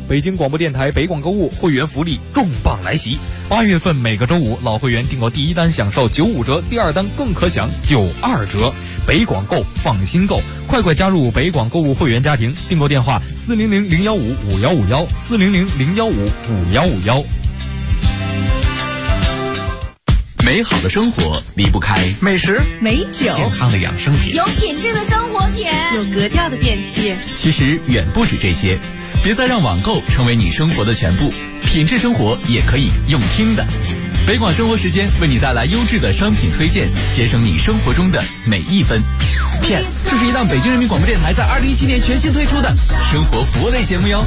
北京广播电台北广购物会员福利重磅来袭！8月份每个周五，老会员订购第一单享受95折，第二单更可享92折。北广购，放心购，快快加入北广购物会员家庭！订购电话400-015-5151，400-015-5151。 美好的生活离不开美食、 美酒、 健康的养生品， 有品质的生活品， 有格调的电器。 其实远不止这些，别再让网购成为你生活的全部，品质生活也可以用听的。北广生活时间为你带来优质的商品推荐，节省你生活中的每一分。片，这是一档北京人民广播电台在2017年全新推出的生活服务类节目哟。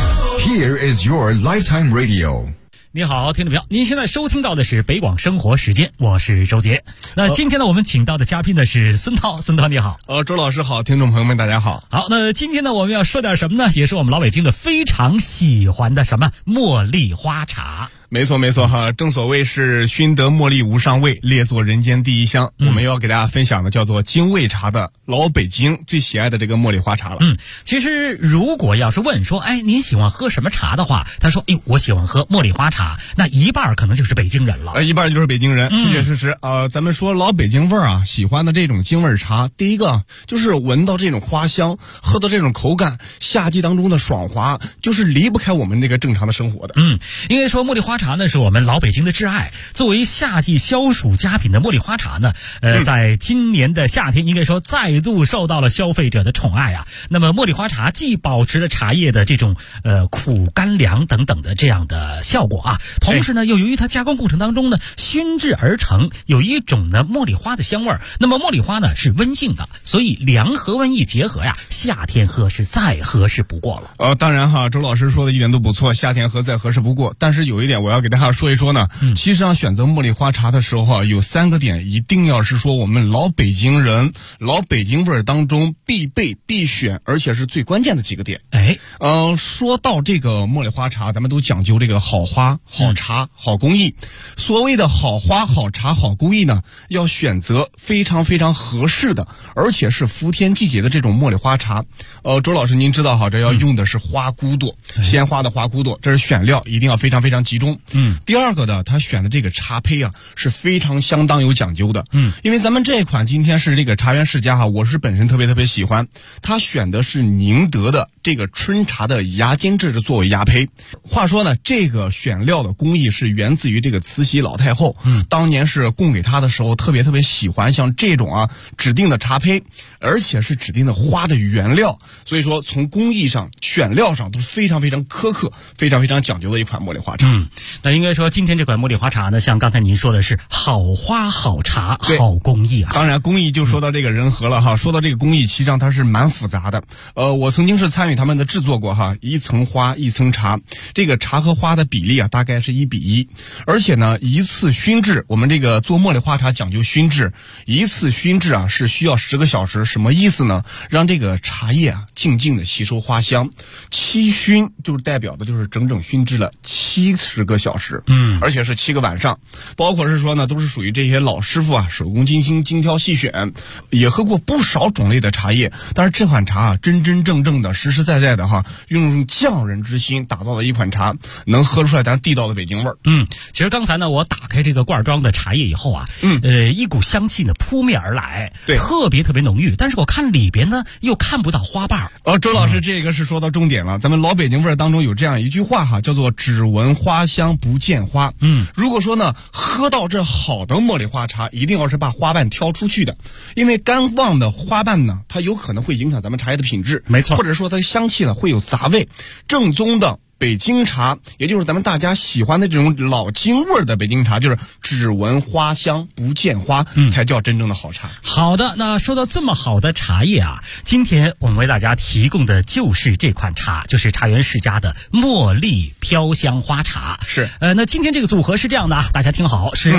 Here is your lifetime radio。 你好，听众朋友，您现在收听到的是北广生活时间，我是周杰。那今天呢，我们请到的嘉宾呢是孙涛，孙涛你好。 周老师好，听众朋友们大家好。 好，那今天呢，我们要说点什么呢？也是我们老北京的非常喜欢的什么茉莉花茶。 没错哈，正所谓是熏得茉莉无上味，列作人间第一香。我们又要给大家分享的叫做京味茶的老北京最喜爱的这个茉莉花茶了。 其实如果要是问说，您喜欢喝什么茶的话，他说，我喜欢喝茉莉花茶，那一半可能就是北京人了。 一半就是北京人，确确实实咱们说老北京味儿啊，喜欢的这种京味茶，第一个就是闻到这种花香，喝到这种口感，夏季当中的爽滑，就是离不开我们这个正常的生活的。 应该说茉莉花茶呢是我们老北京的挚爱。作为夏季消暑佳品的茉莉花茶呢，在今年的夏天应该说再度受到了消费者的宠爱啊。那么茉莉花茶既保持了茶叶的这种苦甘凉等等的这样的效果啊，同时呢又由于它加工过程当中呢熏制而成，有一种呢茉莉花的香味儿。那么茉莉花呢是温性的，所以凉和温一结合呀，夏天喝是再合适不过了。 当然哈，周老师说的一点都不错，夏天喝再合适不过。但是有一点我要给大家说一说呢，其实选择茉莉花茶的时候啊，有3个点一定要是说我们老北京人老北京味儿当中必备必选，而且是最关键的几个点。说到这个茉莉花茶，咱们都讲究这个好花好茶好工艺。所谓的好花好茶好工艺呢，要选择非常非常合适的，而且是伏天季节的这种茉莉花茶。周老师您知道哈，这要用的是花骨朵，鲜花的花骨朵，这是选料一定要非常非常集中。第二个呢，他选的这个茶胚啊是非常相当有讲究的。因为咱们这一款今天是这个茶园世家哈，我是本身特别喜欢，他选的是宁德的这个春茶的芽尖质作为芽胚。话说呢，这个选料的工艺是源自于这个慈禧老太后，当年是供给她的时候特别喜欢像这种指定的茶胚，而且是指定的花的原料，所以说从工艺上选料上都是非常非常苛刻非常非常讲究的一款茉莉花茶。 那应该说今天这款茉莉花茶呢，像刚才您说的是好花好茶好工艺啊。 当然工艺就说到这个人和了哈，说到这个工艺其实上它是蛮复杂的。我曾经是参与他们的制作过哈，一层花一层茶，这个茶和花的比例啊大概是1比1，而且呢一次熏制，我们这个做茉莉花茶讲究熏制，一次熏制啊是需要10个小时。什么意思呢？让这个茶叶啊静静的吸收花香。7熏就是代表的就是整整熏制了70个小时，而且是7个晚上。包括是说呢，都是属于这些老师傅啊，手工精心精挑细选，也喝过不少种类的茶叶。但是这款茶啊，真真正正的、实实在在的哈，用匠人之心打造的一款茶，能喝出来咱地道的北京味儿。 其实刚才呢，我打开这个罐装的茶叶以后啊，一股香气呢扑面而来， 对， 特别浓郁。但是我看里边呢又看不到花瓣。 周老师这个是说到重点了。咱们老北京味儿当中有这样一句话哈，叫做只闻花香不见花。如果说呢喝到这好的茉莉花茶，一定要是把花瓣挑出去的，因为干旺的花瓣呢，它有可能会影响咱们茶叶的品质， 没错， 或者说它的香气呢会有杂味。正宗的北京茶，也就是咱们大家喜欢的这种老京味的北京茶，就是只闻花香不见花，才叫真正的好茶。 好的，那说到这么好的茶叶啊，今天我们为大家提供的就是这款茶，就是茶园世家的茉莉飘香花茶。 是， 那今天这个组合是这样的啊，大家听好，是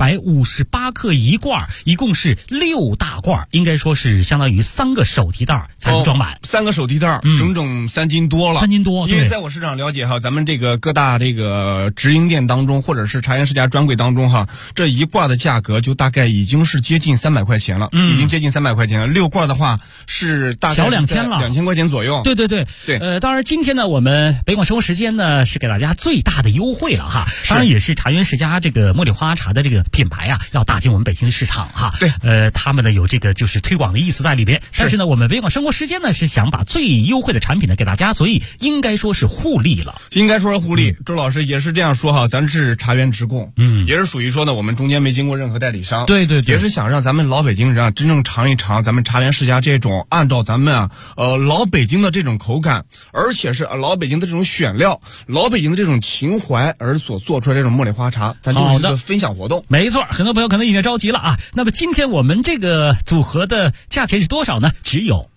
258克一罐，一共是6大罐，应该说是相当于3个手提袋才能装满。 3个手提袋，整整3斤多了。 3斤多， 因为在我市场了了解哈，咱们这个各大这个直营店当中，或者是茶园世家专柜当中哈，这一罐的价格就大概已经是接近300块钱了，已经接近300块钱了。6罐的话是大概小2000了 ，2000块钱左右。 对。当然今天呢，我们北广生活时间呢是给大家最大的优惠了哈。当然也是茶园世家这个茉莉花茶的这个品牌啊，要打进我们北京的市场哈。 对。 他们呢有这个就是推广的意思在里边。但是呢，我们北广生活时间呢是想把最优惠的产品呢给大家，所以应该说是互利了。 应该说是互利。周老师也是这样说哈，咱是茶园直供，也是属于说呢，我们中间没经过任何代理商。 对。 也是想让咱们老北京人啊，真正尝一尝咱们茶园世家这种按照咱们老北京的这种口感，而且是老北京的这种选料，老北京的这种情怀而所做出来这种茉莉花茶，咱就是一个分享活动。 没错，很多朋友可能已经着急了啊。那么今天我们这个组合的价钱是多少呢？只有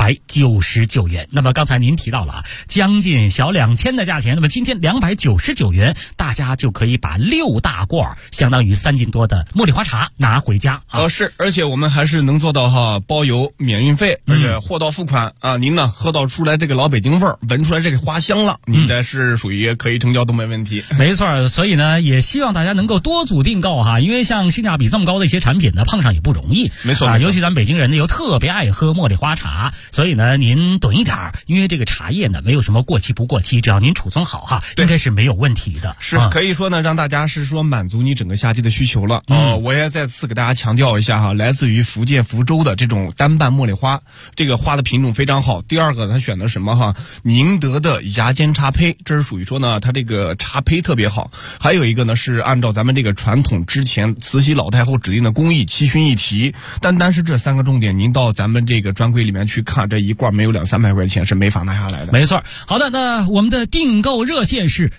299元。那么刚才您提到了啊，将近小2000的价钱，那么今天299元，大家就可以把6大罐，相当于3斤多的茉莉花茶拿回家啊。 是，而且我们还是能做到哈包邮免运费，而且货到付款啊。您呢喝到出来这个老北京味儿，闻出来这个花香了，您再是属于可以成交都没问题。 没错，所以呢也希望大家能够多组订购哈，因为像性价比这么高的一些产品呢，碰上也不容易。 没错尤其咱们北京人呢又特别爱喝茉莉花茶，所以呢您囤一点儿，因为这个茶叶呢没有什么过期不过期，只要您储存好哈，应该是没有问题的。 是可以说呢，让大家是说满足你整个夏季的需求了。我也再次给大家强调一下哈，来自于福建福州的这种单瓣茉莉花，这个花的品种非常好。第二个，它选的什么哈？宁德的芽尖茶胚，这是属于说呢，它这个茶胚特别好。还有一个呢是按照咱们这个传统之前慈禧老太后指定的工艺7熏1提，单是这3个重点，您到咱们这个专柜里面去看，这一罐没有200-300块钱是没法拿下来的。 没错。好的，那我们的订购热线是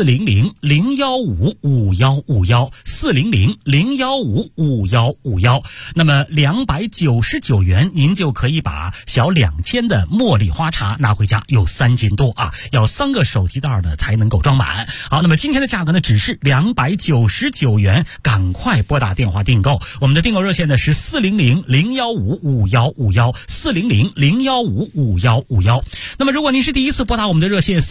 400-015-5151，400-015-5151。那么299元，您就可以把小2000的茉莉花茶拿回家，有3斤多啊，要3个手提袋呢才能够装满。好，那么今天的价格呢只是299元，赶快拨打电话订购。我们的订购热线呢是400-015-5151，400-015-5151。那么如果您是第一次拨打我们的热线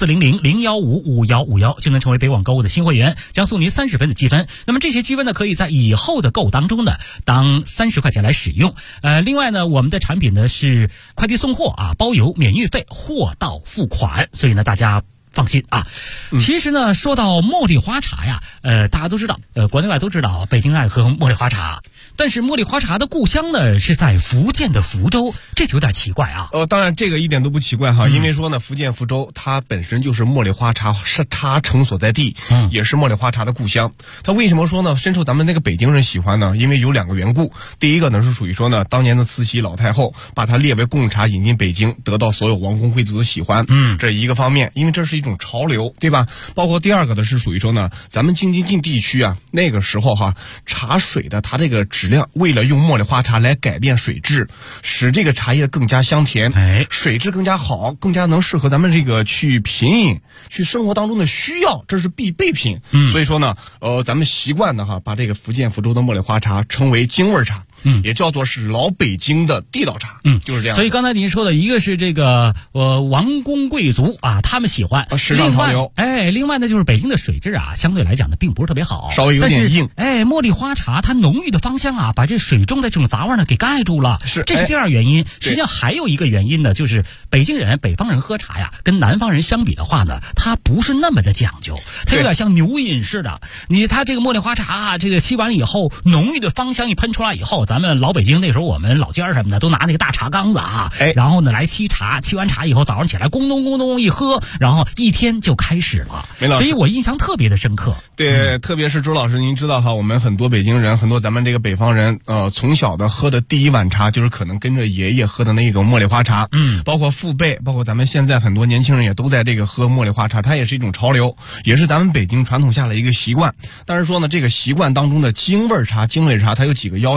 400-015-5151，就能成为北广购物的新会员，将送您30分的积分。那么这些积分呢可以在以后的购当中呢当30块钱来使用。另外呢，我们的产品呢是快递送货啊，包邮免运费，货到付款，所以呢大家放心啊。其实呢说到茉莉花茶呀，大家都知道，国内外都知道北京爱喝茉莉花茶，但是茉莉花茶的故乡呢是在福建的福州，这就有点奇怪啊。 当然这个一点都不奇怪哈，因为说呢福建福州它本身就是茉莉花茶茶城所在地，也是茉莉花茶的故乡。它为什么说呢深受咱们那个北京人喜欢呢？因为有2个缘故。第一个呢是属于说呢，当年的慈禧老太后把它列为贡茶引进北京，得到所有王公贵族的喜欢，这一个方面，因为这是一种潮流，对吧？包括第二个的是属于说呢，咱们京津冀地区啊，那个时候哈，茶水的它这个质量，为了用茉莉花茶来改变水质，使这个茶叶更加香甜，水质更加好，更加能适合咱们这个去品饮，去生活当中的需要，这是必备品。所以说呢，咱们习惯的哈，把这个福建福州的茉莉花茶称为京味茶。也叫做是老北京的地道茶，就是这样。 所以刚才您说的一个是这个王公贵族啊，他们喜欢时尚潮流。 另外呢就是北京的水质啊，相对来讲呢并不是特别好， 稍微有点硬。 茉莉花茶它浓郁的芳香啊，把这水中的这种杂味呢给盖住了。这是第二原因。实际上还有一个原因呢，就是北京人、北方人喝茶呀，跟南方人相比的话呢，它不是那么的讲究，它有点像牛饮似的。它这个茉莉花茶啊，这个沏完以后，浓郁的芳香一喷出来以后，咱们老北京那时候我们老家什么的都拿那个大茶缸子啊，然后呢来沏茶，沏完茶以后早上起来咣咚咣咚一喝，然后一天就开始了。所以我印象特别的深刻。 对，特别是周老师您知道哈，我们很多北京人，很多咱们这个北方人从小的喝的第一碗茶就是可能跟着爷爷喝的那个茉莉花茶，包括父辈，包括咱们现在很多年轻人也都在这个喝茉莉花茶，它也是一种潮流，也是咱们北京传统下的一个习惯。但是说呢，这个习惯当中的京味茶它有几个要求。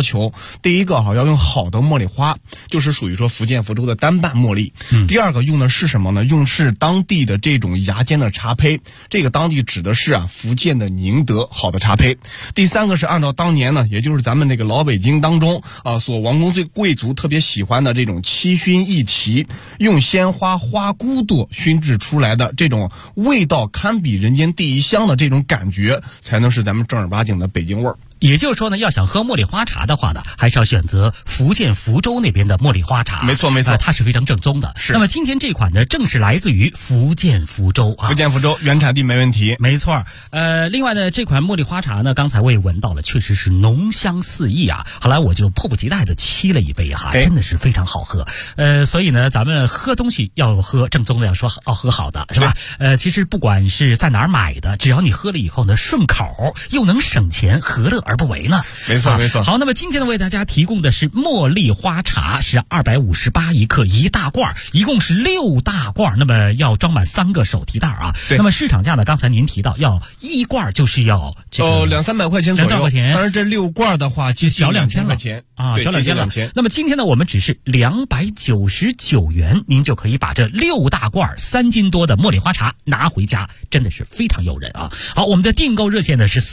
第一个要用好的茉莉花，就是属于说福建福州的单瓣茉莉。第二个用的是什么呢？用的是当地的这种芽尖的茶胚，这个当地指的是福建的宁德好的茶胚。第三个是按照当年呢，也就是咱们那个老北京当中所王公贵族特别喜欢的这种七熏一提，用鲜花花骨朵熏制出来的这种味道堪比人间第一香的这种感觉，才能是咱们正儿八经的北京味儿。 也就是说呢，要想喝茉莉花茶的话呢，还是要选择福建福州那边的茉莉花茶。 没错， 它是非常正宗的。 是。 那么今天这款呢，正是来自于福建福州福建福州原产地没问题。 没错。另外呢，这款茉莉花茶呢，刚才我也闻到了，确实是浓香四溢啊。后来我就迫不及待的沏了一杯真的是非常好喝。所以呢，咱们喝东西要喝正宗的，要喝好的，是吧？其实不管是在哪儿买的，只要你喝了以后呢，顺口又能省钱，何乐而不为呢？ 没错。 好，那么今天呢，为大家提供的是茉莉花茶，是258一克一大罐，一共是6大罐，那么要装满3个手提袋啊。那么市场价呢，刚才您提到要一罐就是要 200-300块钱左右。 200块钱。 当然这6罐的话， 小2000 块钱啊，小2000了。那么今天呢，我们只是299元，您就可以把这6大罐3斤多的茉莉花茶拿回家，真的是非常诱人啊。好，我们的订购热线呢是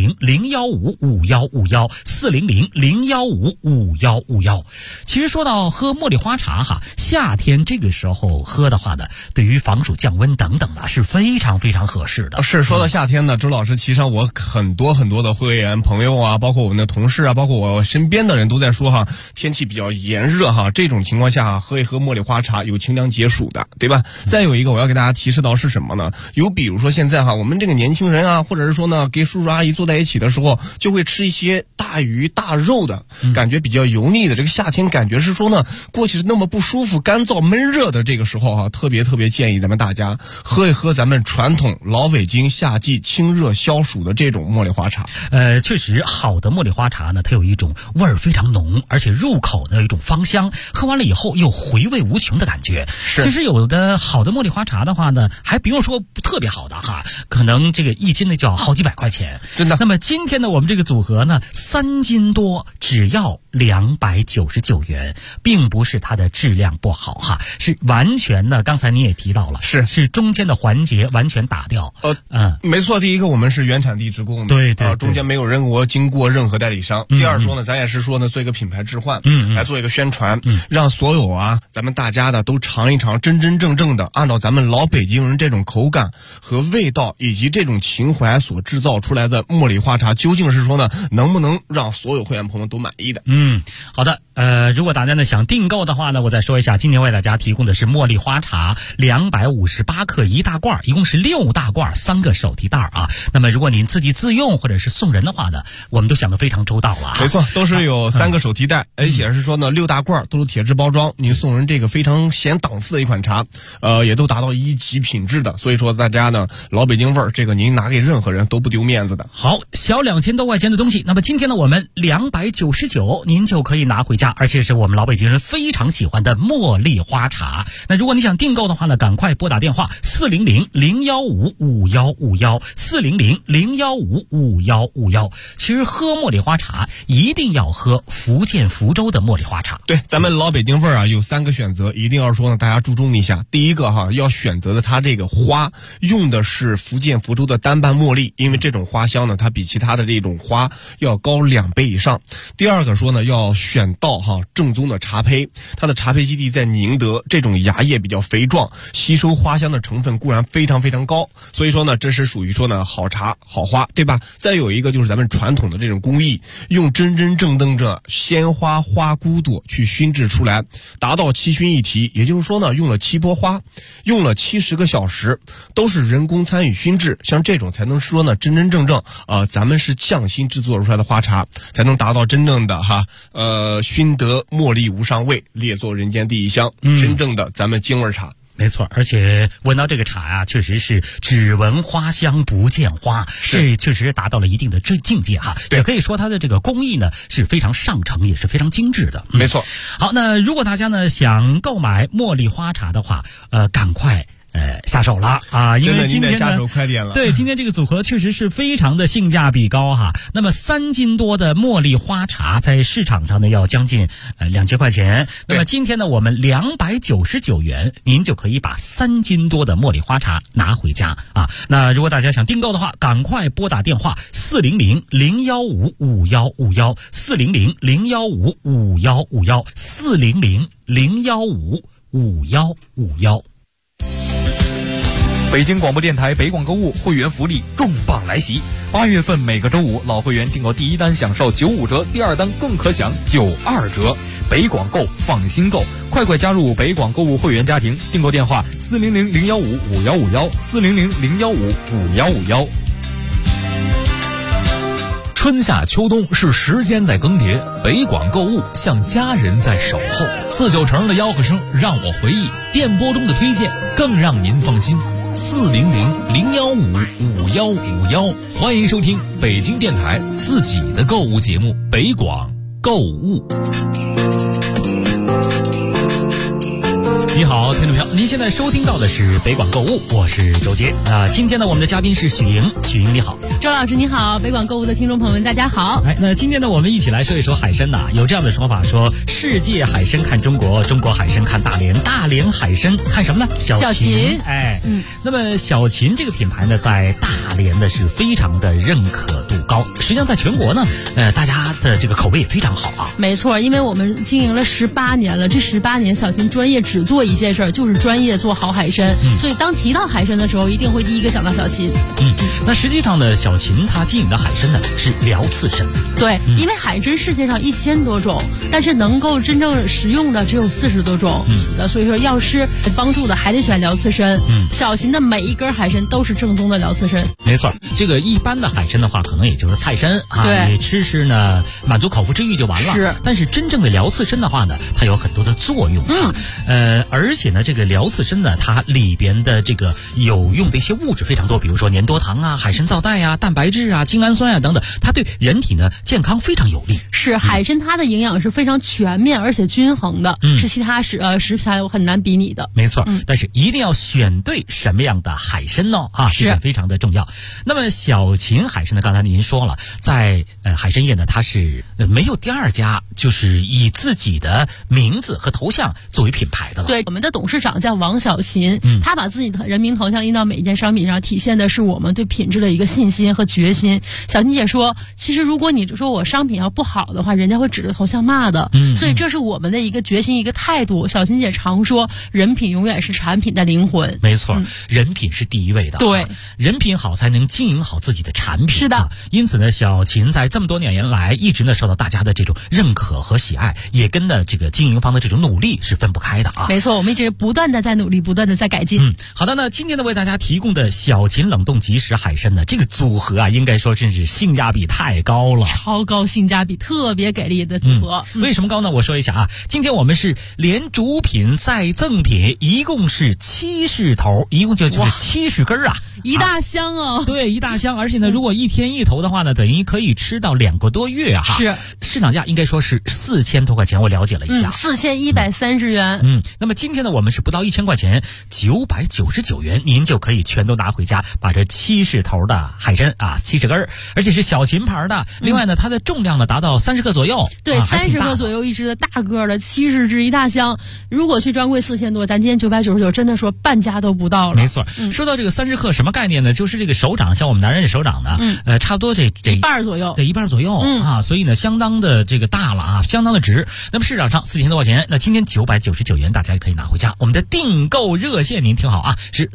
400-015-5151，400-015-5151。其实说到喝茉莉花茶夏天这个时候喝的话呢，对于防暑降温等等是非常非常合适的。 是，说到夏天呢，周老师，其实我很多的会员朋友包括我们的同事包括我身边的人都在说天气比较炎热这种情况下喝一喝茉莉花茶有清凉解暑的，对吧？再有一个我要给大家提示到是什么呢？有比如说现在我们这个年轻人或者是说呢，跟叔叔阿姨坐在一起的时候，就会吃一些大鱼大肉的，感觉比较油腻的。这个夏天感觉是说呢，过去是那么不舒服、干燥、闷热的这个时候特别建议咱们大家喝一喝咱们传统老北京夏季清热消暑的这种茉莉花茶。 确实好的茉莉花茶呢，它有一种味儿非常浓，而且入口呢有一种芳香，喝完了以后又回味无穷的感觉。其实有的好的茉莉花茶的话呢，还不用说特别好的可能这个1斤呢就要好几百块钱， 真的。 那么今天呢，我们这个组合呢3斤多，只要299元，并不是它的质量不好是完全呢，刚才你也提到了，是中间的环节完全打掉。 没错，第一个我们是原产地直供的， 对， 中间没有经过任何代理商。第二说呢，咱也是说呢，做一个品牌置换，来做一个宣传，让所有咱们大家的都尝一尝真正的按照咱们老北京人这种口感和味道以及这种情怀所制造出来的茉莉花茶，究竟是说呢，能不能让所有会员朋友们都满意的？ 好的。如果大家呢想订购的话呢，我再说一下，今天为大家提供的是茉莉花茶258克一大罐，一共是6大罐3个手提袋那么如果您自己自用或者是送人的话呢，我们都想得非常周到了没错，都是有3个手提袋，而且是说呢6大罐都是铁质包装，您送人这个非常显档次的一款茶，也都达到1级品质的。所以说大家呢老北京味儿，这个您拿给任何人都不丢面子的。 好，小2000多块钱的东西，那么今天呢我们299您就可以拿回家，而且是我们老北京人非常喜欢的茉莉花茶。那如果你想订购的话呢，赶快拨打电话400-015-5151，400-015-5151。其实喝茉莉花茶一定要喝福建福州的茉莉花茶。 对，咱们老北京味儿有3个选择，一定要说呢大家注重一下。第一个要选择的它这个花用的是福建福州的单瓣茉莉，因为这种花香呢它比其他的这种花要高2倍以上。第二个说呢，要选到正宗的茶胚，它的茶胚基地在宁德，这种芽叶比较肥壮，吸收花香的成分固然非常高，所以说呢这是属于说呢好茶好花，对吧？再有一个就是咱们传统的这种工艺，用真正的鲜花花骨朵去熏制出来，达到七熏一提，也就是说呢用了7波花，用了70个小时，都是人工参与熏制，像这种才能说呢真正咱们是匠心制作出来的花茶，才能达到真正的熏得茉莉无上味，列作人间第一香，真正的咱们京味茶。 没错，而且闻到这个茶确实是只闻花香不见花，这确实达到了一定的境界也可以说它的这个工艺呢是非常上乘，也是非常精致的。 没错。 好，那如果大家呢想购买茉莉花茶的话，赶快下手了啊，因为今天下手快点了。 对，今天这个组合确实是非常的性价比高哈。那么3斤多的茉莉花茶在市场上呢要将近2000块钱。那么今天呢我们299元，您就可以把3斤多的茉莉花茶拿回家啊。那如果大家想订购的话，赶快拨打电话400-015-5151，400-015-5151，400-015-5151。 北京广播电台北广购物会员福利重磅来袭，8月份每个周五老会员订购第一单享受95折，第二单更可享92折。北广购放心购，快快加入北广购物会员家庭，订购电话400-015-5151，400-015-5151。 春夏秋冬是时间在更迭，北广购物像家人在守候。49成的吆喝声让我回忆，电波中的推荐更让您放心。400-015-5151，欢迎收听北京电台自己的购物节目北广购物。 你好，听众朋友，您现在收听到的是北广购物，我是周杰啊。今天呢，我们的嘉宾是许莹，许莹你好。 周老师你好，北广购物的听众朋友们大家好。 那今天呢，我们一起来说一说海参呐。有这样的说法说，世界海参看中国，中国海参看大连，大连海参看什么呢？小秦。那么小秦这个品牌呢，在大连呢是非常的认可度高，实际上在全国呢，大家的这个口碑也非常好啊。 没错，因为我们经营了18年了，这18年小秦专业只做一件事，就是专业做好海参。所以当提到海参的时候，一定会第一个想到小秦。 那实际上呢，小秦它经营的海参呢是辽刺参。 对，因为海参世界上1000多种，但是能够真正食用的只有40多种。所以说药师帮助的还得选辽刺参。小秦的每一根海参都是正宗的辽刺参。 没错，这个一般的海参的话，可能也就是菜参啊， 对， 你吃呢满足口腹之欲就完了。 是， 但是真正的辽刺参的话呢，它有很多的作用啊。而且呢，这个辽刺参呢，它里边的这个有用的一些物质非常多，比如说粘多糖啊、海参皂苷啊、蛋白质啊、精氨酸啊等等，它对人体呢健康非常有利。 是，海参它的营养是非常全面而且均衡的，是其他食品很难比拟的。 没错，但是一定要选对什么样的海参哦啊，这个非常的重要。那么小秦海参呢，刚才您说了，在海参业呢，它是没有第二家就是以自己的名字和头像作为品牌的了。 对，我们的董事长叫王小秦，他把自己的人名头像印到每一件商品上，体现的是我们对品质的一个信心和决心。小秦姐说，其实如果你说我商品要不好的话，人家会指着头像骂的。所以这是我们的一个决心，一个态度。小秦姐常说，人品永远是产品的灵魂。 没错，人品是第一位的。 对， 人品好才能经营好自己的产品。 是的， 因此呢，小秦在这么多年来一直呢受到大家的这种认可和喜爱，也跟呢这个经营方的这种努力是分不开的啊。 没错，我们一直不断的在努力，不断的在改进。 好的，那今天呢为大家提供的小秦冷冻即食海参呢，这个组合啊，应该说真是性价比太高了， 超高性价比，特别给力的组合。 为什么高呢？我说一下啊，今天我们是连主品再赠品，一共是70头，一共就是70根啊， 一大箱哦。 对，一大箱，而且呢，如果一天一头的话呢，等于可以吃到2个多月哈。 是， 市场价应该说是4000多块钱，我了解了一下 ，4130元。 那么今天呢，我们是不到1000块钱，999元，您就可以全都拿回家，把这70头的海参啊，70根，而且是小秦牌的。另外呢，它的重量呢达到30克左右。 对，30克左右一只的大个的70只一大箱，如果去专柜4000多，咱今天999，真的说半价都不到了。 没错，说到这个30克什么概念呢？就是这个手掌，像我们男人的手掌呢，差不多这一半左右， 对，一半左右啊，所以呢，相当的这个大了啊，相当的值。那么市场上4000多块钱，那今天999元，大家可以拿回家。我们的订购热线您听好啊，是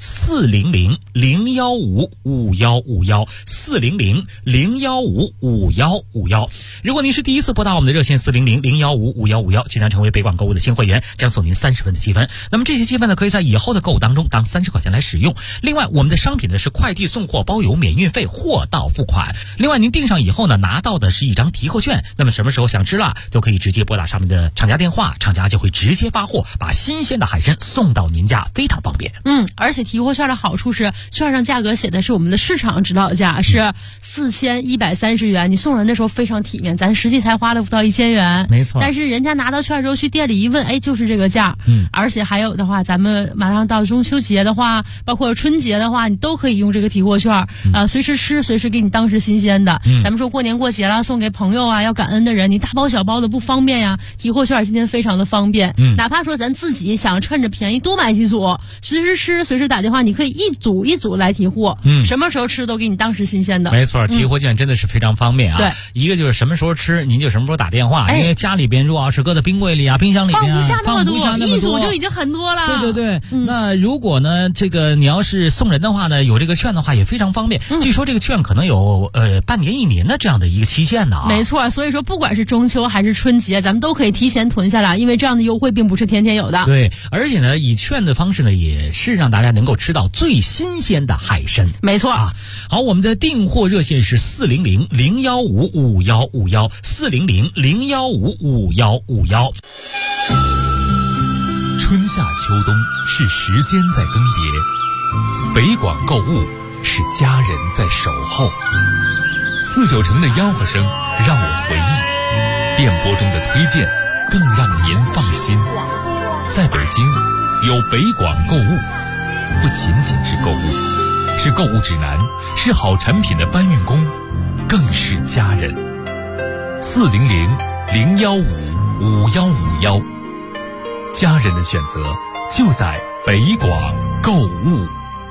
400-015-5151，400-015-5151。如果您是第一次拨打我们的热线400-015-5151，即将成为北广购物的新会员，将送您30分的积分。那么这些积分呢，可以在以后的购物当中当30块钱来使用。另外，我们的商品呢是快递送货包邮，免运费，货到付款。另外，您订上以后呢，拿到的是一张提货券。那么什么时候想吃了，都可以直接拨打上面的厂家电话，厂家就会直接发货，把新鲜的海参送到您家，非常方便。 而且提货券的好处是，券上价格写的是我们的市场指导价，是4130 130元，你送人的时候非常体面，咱实际才花了不到1000元， 没错。 但是人家拿到券之后去店里一问，哎，就是这个价。而且还有的话，咱们马上到中秋节的话，包括春节的话，你都可以用这个提货券，随时吃，随时给你当时新鲜的。咱们说过年过节了，送给朋友啊，要感恩的人，你大包小包的不方便呀，提货券今天非常的方便。哪怕说咱自己想趁着便宜多买几组，随时吃，随时打电话，你可以一组一组来提货，什么时候吃都给你当时新鲜的。 没错，提货券真的是非常方便啊。 对， 一个就是什么时候吃，您就什么时候打电话，因为家里边如果要是搁在冰柜里啊、冰箱里边啊， 放不下那么多，一组就已经很多了。 对对对，那如果呢，这个你要是送人的话呢，有这个券的话也非常方便。据说这个券可能有半年、1年的这样的一个期限呢啊。 没错，所以说不管是中秋还是春节，咱们都可以提前囤下来，因为这样的优惠并不是天天有的。 对，而且呢，以券的方式呢，也是让大家能够吃到最新鲜的海参。 没错啊。好，我们的订货热线是400-015-5151，400-015-5151。 春夏秋冬是时间在更迭，北广购物是家人在守候。49城的吆喝声让我回忆，电波中的推荐更让您放心。在北京有北广购物，不仅仅是购物，是购物指南，是好产品的搬运工，更是家人。400-015-5151，家人的选择就在北广购物。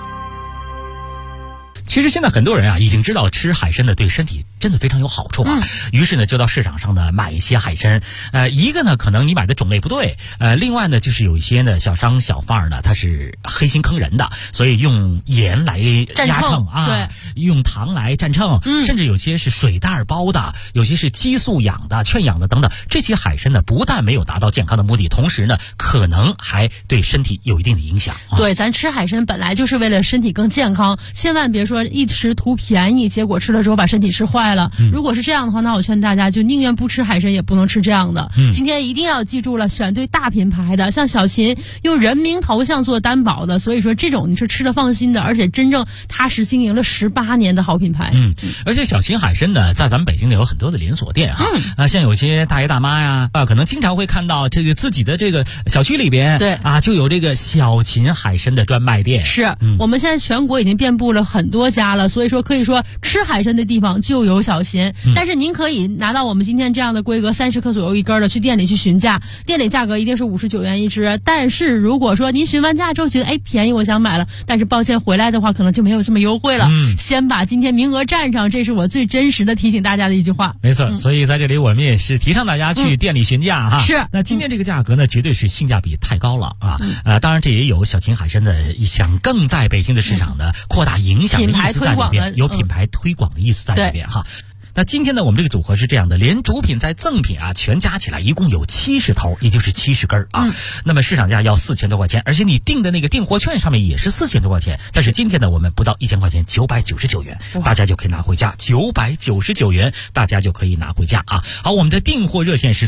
其实现在很多人啊，已经知道吃海参呢对身体真的非常有好处啊。于是呢，就到市场上呢买一些海参。一个呢，可能你买的种类不对；另外呢，就是有一些呢小商小贩呢，他是黑心坑人的，所以用盐来压秤啊， 对， 用糖来蘸秤，甚至有些是水袋包的，有些是激素养的、劝养的等等。这些海参呢，不但没有达到健康的目的，同时呢，可能还对身体有一定的影响。 对，咱吃海参本来就是为了身体更健康，千万别说一时图便宜，结果吃了之后把身体吃坏了。如果是这样的话，那我劝大家就宁愿不吃海参，也不能吃这样的。今天一定要记住了，选对大品牌的，像小秦用人名头像做担保的，所以说这种你是吃的放心的，而且真正踏实经营了18年的好品牌。 而且小秦海参呢，在咱们北京呢有很多的连锁店哈，像有些大爷大妈呀，可能经常会看到这个自己的这个小区里边， 对啊，就有这个小秦海参的专卖店。 是，我们现在全国已经遍布了很多家了，所以说可以说吃海参的地方就有小秦。但是您可以拿到我们今天这样的规格30克左右一根的，去店里去询价，店里价格一定是59元一只。但是如果说您询完价之后觉得便宜，我想买了，但是抱歉回来的话可能就没有这么优惠了。先把今天名额占上，这是我最真实的提醒大家的一句话。 没错，所以在这里我们也是提倡大家去店里询价哈。 是， 那今天这个价格呢，绝对是性价比太高了啊。当然这也有小秦海参的想更在北京的市场的扩大影响的意思在里边，有品牌推广的意思在里边哈。那今天呢，我们这个组合是这样的，连主品再赠品啊，全加起来一共有70头，也就是70根啊。那么市场价要4000多块钱，而且你订的那个订货券上面也是4000多块钱。但是今天呢，我们不到1000块钱，999元，大家就可以拿回家，999元，大家就可以拿回家啊。好，我们的订货热线是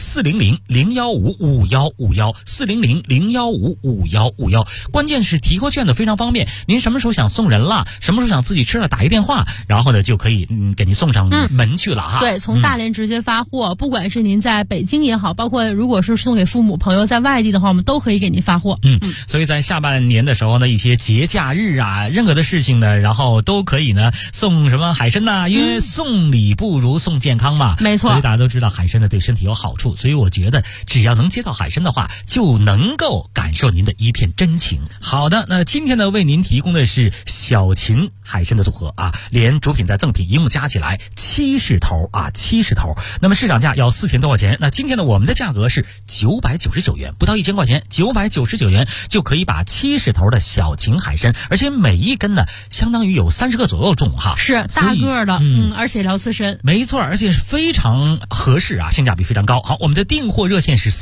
400-015-5151，400-015-5151。关键是提货券的非常方便，您什么时候想送人了，什么时候想自己吃了，打一电话，然后呢就可以给您送上门去了哈。 对，从大连直接发货，不管是您在北京也好，包括如果是送给父母朋友在外地的话，我们都可以给您发货。 所以在下半年的时候呢，一些节假日啊，任何的事情呢，然后都可以呢送什么海参呐，因为送礼不如送健康嘛。 没错， 所以大家都知道海参呢对身体有好处，所以我觉得只要能接到海参的话，就能够感受您的一片真情。好的，那今天呢为您提供的是小秦海参的组合啊，连主品再赠品一共加起来70头啊，70头。那么市场价要4000多块钱，那今天呢我们的价格是999元，不到1000块钱，999元就可以把70头的小秦海参，而且每一根呢相当于有30个左右重哈， 是大个的，而且聊刺身， 没错，而且非常合适啊，性价比非常高。好，我们的订货热线是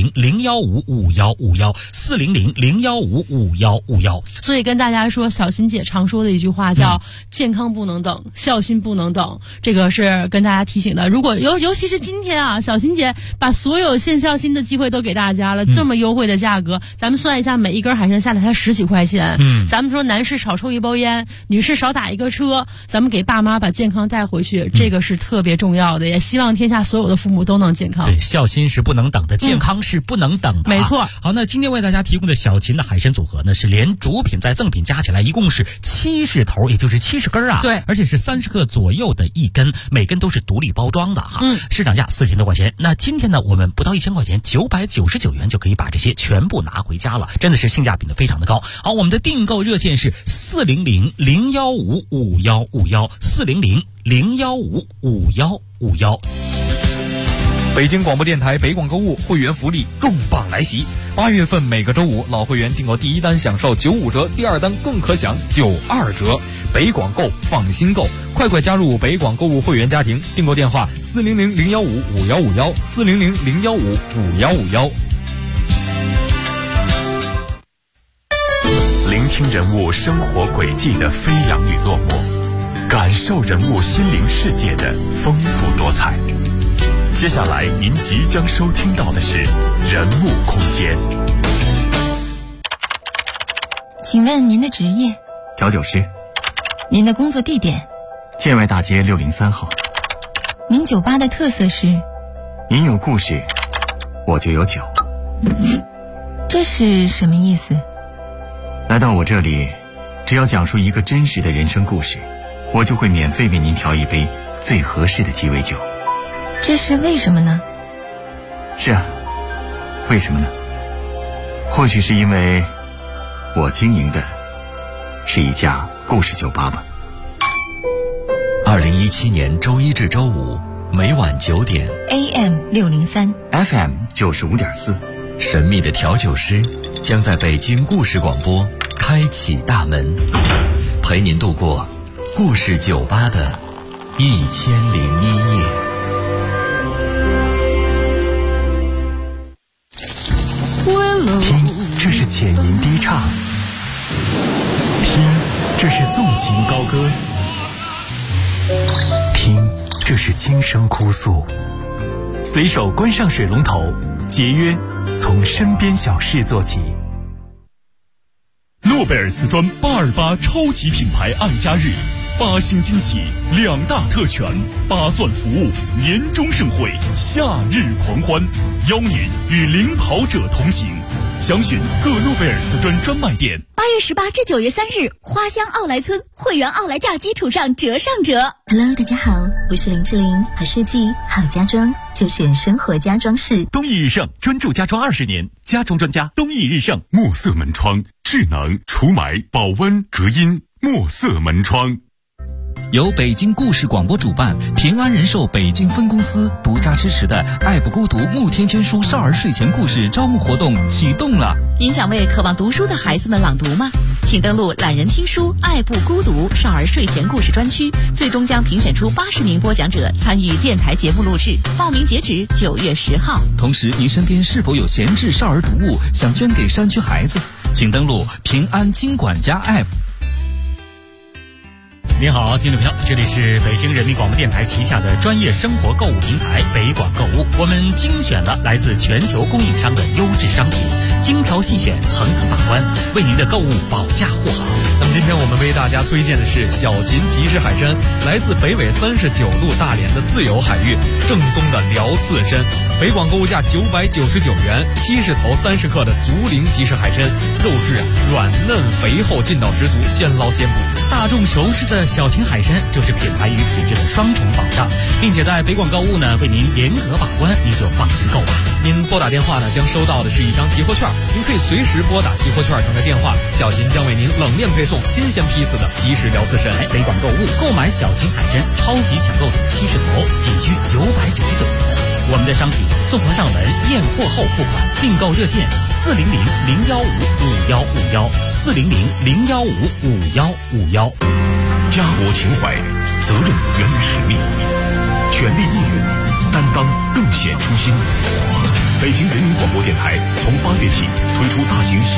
400-015-5151，400-015-5151。 所以跟大家说，小秦姐常说的一句话叫健康不能等，孝心不能等，这个是是跟大家提醒的，如果尤其是今天啊，小琴姐把所有献孝心的机会都给大家了，这么优惠的价格，咱们算一下，每一根海参下来才10几块钱。咱们说男士少抽一包烟，女士少打一个车，咱们给爸妈把健康带回去，这个是特别重要的，也希望天下所有的父母都能健康。 对，孝心是不能等的，健康是不能等的。 没错。 好，那今天为大家提供的小琴的海参组合呢，是连主品在赠品加起来一共是70头，也就是70根啊。 对， 而且是30克左右的一根，每根都是独立包装的哈。市场价4000多块钱。那今天呢，我们不到1000块钱，999元就可以把这些全部拿回家了，真的是性价比的非常的高。好，我们的订购热线是400-015-5151，400-015-5151。 北京广播电台北广购物会员福利重磅来袭！8月份每个周五，老会员订购第一单享受95折，第二单更可享92折。北广购，放心购，快加入北广购物会员家庭！订购电话400-015-5151，400-015-5151。 聆听人物生活轨迹的飞扬与落寞，感受人物心灵世界的丰富多彩。接下来您即将收听到的是人物空间。 请问您的职业？ 调酒师。 您的工作地点？ 建外大街603号。 您酒吧的特色是？ 您有故事，我就有酒。 这是什么意思？ 来到我这里，只要讲述一个真实的人生故事，我就会免费为您调一杯最合适的鸡尾酒。 这是为什么呢？ 是啊，为什么呢？或许是因为我经营的是一家故事酒吧吧。 2017年周一至周五每晚9点 AM 603 FM 95.4， 神秘的调酒师将在北京故事广播开启大门，陪您度过故事酒吧的1001夜。 听，这是浅吟低唱；听，这是纵情高歌；听，这是轻声哭诉。随手关上水龙头，节约从身边小事做起。诺贝尔瓷砖828超级品牌爱家日，8星惊喜，2大特权，8钻服务，年终盛会，夏日狂欢，邀您与领跑者同行。详询各诺贝尔瓷砖专卖店。 8月18至9月3日，花乡奥莱村会员奥莱价基础上折上折。 Hello， 大家好，我是林志玲，好设计好家装就选生活家装饰。 东义日盛专注家装20年，家装专家东义日盛。墨色门窗，智能除霾、保温、隔音，墨色门窗。 由北京故事广播主办，平安人寿北京分公司独家支持的爱不孤独慕天娟书少儿睡前故事招募活动启动了。 您想为渴望读书的孩子们朗读吗？请登录懒人听书爱不孤独少儿睡前故事专区，最终将评选出80名播讲者参与电台节目录制，报名截止9月10号。 同时，您身边是否有闲置少儿读物想捐给山区孩子？请登录平安金管家 App。 您好，听众朋友，这里是北京人民广播电台旗下的专业生活购物平台北广购物。我们精选了来自全球供应商的优质商品，精挑细选，层层把关，为您的购物保驾护航。 那么今天我们为大家推荐的是小秦即食海参，来自北纬39度大连的自由海域，正宗的辽刺参。北广购物价999元，70头30克的竹林即食海参，肉质软嫩肥厚，劲道十足，现捞现补。 大众熟知的小秦海参就是品牌与品质的双重保障，并且在北广购物呢为您严格把关，您就放心购吧。 您拨打电话呢将收到的是一张提货券，您可以随时拨打提货券上的电话，小秦将为您冷链配送新鲜批次的即食辽刺参。 北广购物购买小秦海参超级抢购组70头，仅需999元。我们的商品送货上门，验货后付款。订购热线400-015-5151，400-015-5151。 家国情怀，责任源于使命，全力应援，担当更显初心。北京人民广播电台从8月起推出大型